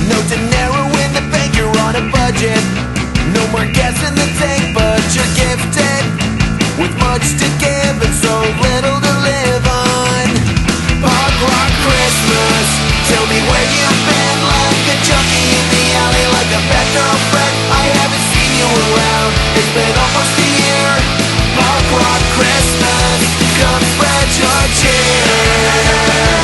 No dinero in the bank, you're on a budget. No more gas in the tank, but you're gifted with much to give and so little to live on. Punk rock Christmas, tell me where you've been. Like a junkie in the alley, like a bad girlfriend. I haven't seen you around, it's been almost a year. Punk rock Christmas, come spread your cheer.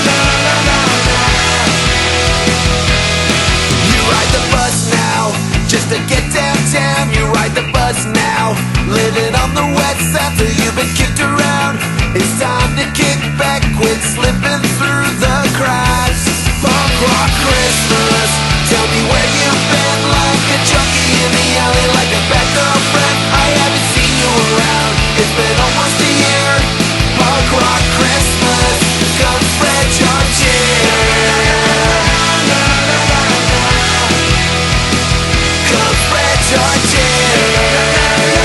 You ride the bus now, just to get downtown. You ride the bus now, living on the west side till you've been kicked around. It's time to kick back, quit slipping through the cracks. Punk rock Christmas, tell me where you've been. Like a junkie in the alley, like a bad girlfriend. I haven't seen you around, it's been almost a year. Punk rock Christmas, come spread your cheer. Come spread your cheer.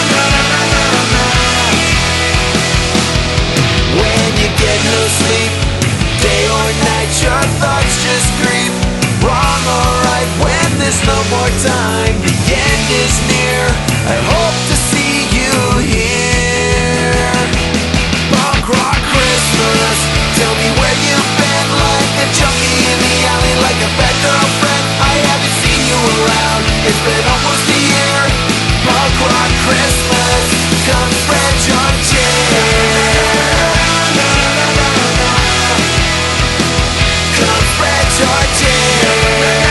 When you get no sleep, day or night, your thoughts just creep. Wrong or right, when there's no more time, the end is near. I hope to see you here. Punk rock Christmas, tell me where you've been. Like a junkie in the alley, like a bad girlfriend. I haven't seen you around, it's been almost a year. Punk rock Christmas, come spread your cheer. Come spread your cheer.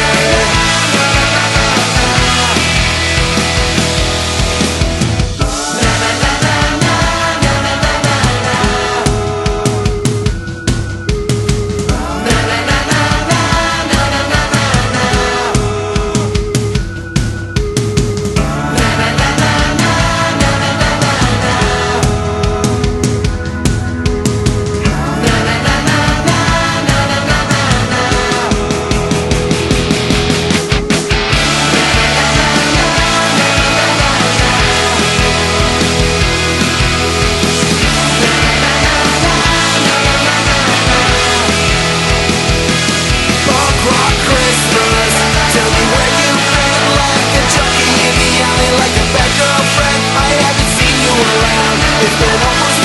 It's been almost